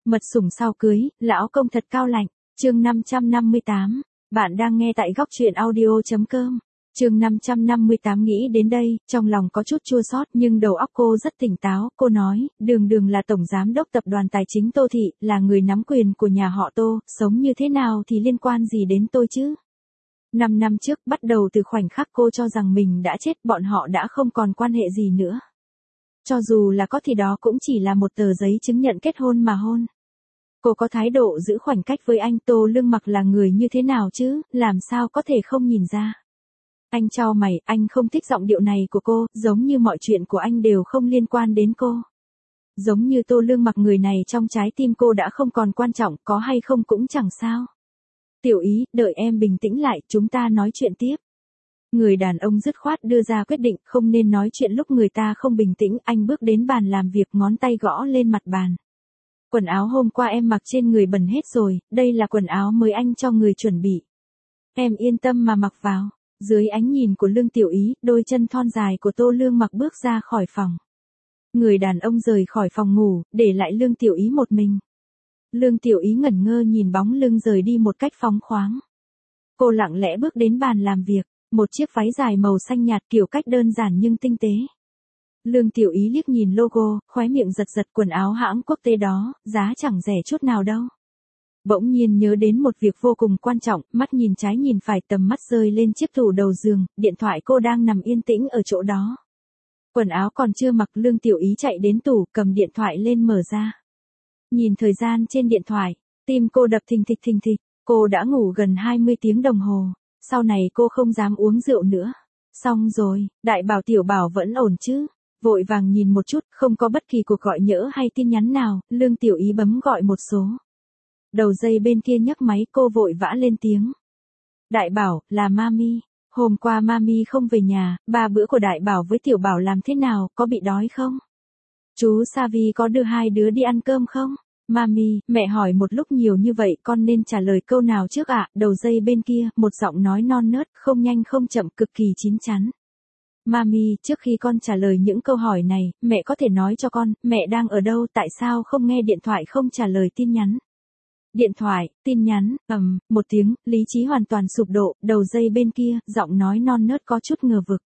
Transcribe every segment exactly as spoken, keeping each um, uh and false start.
Mật sủng sau cưới, lão công thật cao lạnh. Chương năm trăm năm mươi tám. Bạn đang nghe tại góc truyện audio.com. Chương năm trăm năm mươi tám. Nghĩ đến đây, trong lòng có chút chua xót nhưng đầu óc cô rất tỉnh táo. Cô nói, Đường Đường là tổng giám đốc tập đoàn tài chính Tô Thị, là người nắm quyền của nhà họ Tô, sống như thế nào thì liên quan gì đến tôi chứ? Năm năm trước, bắt đầu từ khoảnh khắc cô cho rằng mình đã chết, bọn họ đã không còn quan hệ gì nữa. Cho dù là có thì đó cũng chỉ là một tờ giấy chứng nhận kết hôn mà hôn. Cô có thái độ giữ khoảng cách với anh. Tô Lương Mặc là người như thế nào chứ, làm sao có thể không nhìn ra. Anh chau mày, anh không thích giọng điệu này của cô, giống như mọi chuyện của anh đều không liên quan đến cô. Giống như Tô Lương Mặc người này trong trái tim cô đã không còn quan trọng, có hay không cũng chẳng sao. Tiểu Ý, đợi em bình tĩnh lại, chúng ta nói chuyện tiếp. Người đàn ông dứt khoát đưa ra quyết định, không nên nói chuyện lúc người ta không bình tĩnh. Anh bước đến bàn làm việc, ngón tay gõ lên mặt bàn. Quần áo hôm qua em mặc trên người bẩn hết rồi, đây là quần áo mới anh cho người chuẩn bị. Em yên tâm mà mặc vào. Dưới ánh nhìn của Lương Tiểu Ý, đôi chân thon dài của Tô Lương Mặc bước ra khỏi phòng. Người đàn ông rời khỏi phòng ngủ, để lại Lương Tiểu Ý một mình. Lương Tiểu Ý ngẩn ngơ nhìn bóng lưng rời đi một cách phóng khoáng. Cô lặng lẽ bước đến bàn làm việc, một chiếc váy dài màu xanh nhạt kiểu cách đơn giản nhưng tinh tế. Lương Tiểu Ý liếc nhìn logo, khóe miệng giật giật, quần áo hãng quốc tế đó, giá chẳng rẻ chút nào đâu. Bỗng nhiên nhớ đến một việc vô cùng quan trọng, mắt nhìn trái nhìn phải, tầm mắt rơi lên chiếc tủ đầu giường, điện thoại cô đang nằm yên tĩnh ở chỗ đó. Quần áo còn chưa mặc, Lương Tiểu Ý chạy đến tủ, cầm điện thoại lên mở ra. Nhìn thời gian trên điện thoại, tim cô đập thình thịch thình thịch, cô đã ngủ gần hai mươi tiếng đồng hồ, sau này cô không dám uống rượu nữa. Xong rồi, Đại Bảo Tiểu Bảo vẫn ổn chứ? Vội vàng nhìn một chút, không có bất kỳ cuộc gọi nhỡ hay tin nhắn nào, Lương Tiểu Ý bấm gọi một số. Đầu dây bên kia nhấc máy, cô vội vã lên tiếng. Đại Bảo, là Mami. Hôm qua Mami không về nhà, ba bữa của Đại Bảo với Tiểu Bảo làm thế nào, có bị đói không? Chú Savi có đưa hai đứa đi ăn cơm không? Mami, mẹ hỏi một lúc nhiều như vậy, con nên trả lời câu nào trước ạ? À? Đầu dây bên kia, một giọng nói non nớt, không nhanh không chậm, cực kỳ chín chắn. Mami, trước khi con trả lời những câu hỏi này, mẹ có thể nói cho con, mẹ đang ở đâu, tại sao không nghe điện thoại, không trả lời tin nhắn? Điện thoại, tin nhắn, ầm, um, một tiếng, lý trí hoàn toàn sụp đổ, đầu dây bên kia, giọng nói non nớt có chút ngờ vực.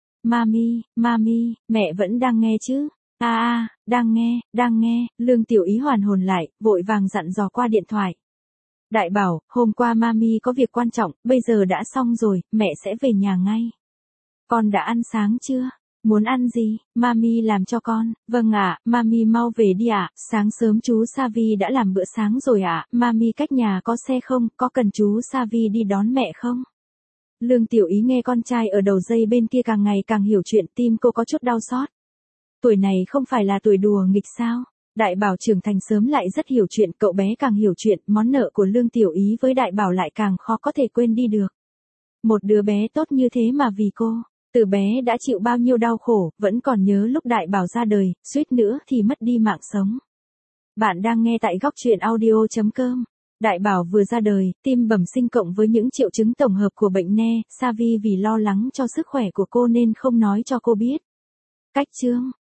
Mami, Mami, mẹ vẫn đang nghe chứ? A à, a, à, đang nghe, đang nghe, Lương Tiểu Ý hoàn hồn lại, vội vàng dặn dò qua điện thoại. Đại Bảo, hôm qua Mami có việc quan trọng, bây giờ đã xong rồi, mẹ sẽ về nhà ngay. Con đã ăn sáng chưa? Muốn ăn gì? Mami làm cho con. Vâng ạ, à, Mami mau về đi ạ, à. Sáng sớm chú Savi đã làm bữa sáng rồi ạ, à. Mami cách nhà có xe không, có cần chú Savi đi đón mẹ không? Lương Tiểu Ý nghe con trai ở đầu dây bên kia càng ngày càng hiểu chuyện, tim cô có chút đau xót. Tuổi này không phải là tuổi đùa nghịch sao? Đại Bảo trưởng thành sớm lại rất hiểu chuyện, cậu bé càng hiểu chuyện, món nợ của Lương Tiểu Ý với Đại Bảo lại càng khó có thể quên đi được. Một đứa bé tốt như thế mà vì cô, từ bé đã chịu bao nhiêu đau khổ, vẫn còn nhớ lúc Đại Bảo ra đời, suýt nữa thì mất đi mạng sống. Bạn đang nghe tại góc truyện audio.com. Đại Bảo vừa ra đời, tim bẩm sinh cộng với những triệu chứng tổng hợp của bệnh ne, Savi vì lo lắng cho sức khỏe của cô nên không nói cho cô biết. Cách chương,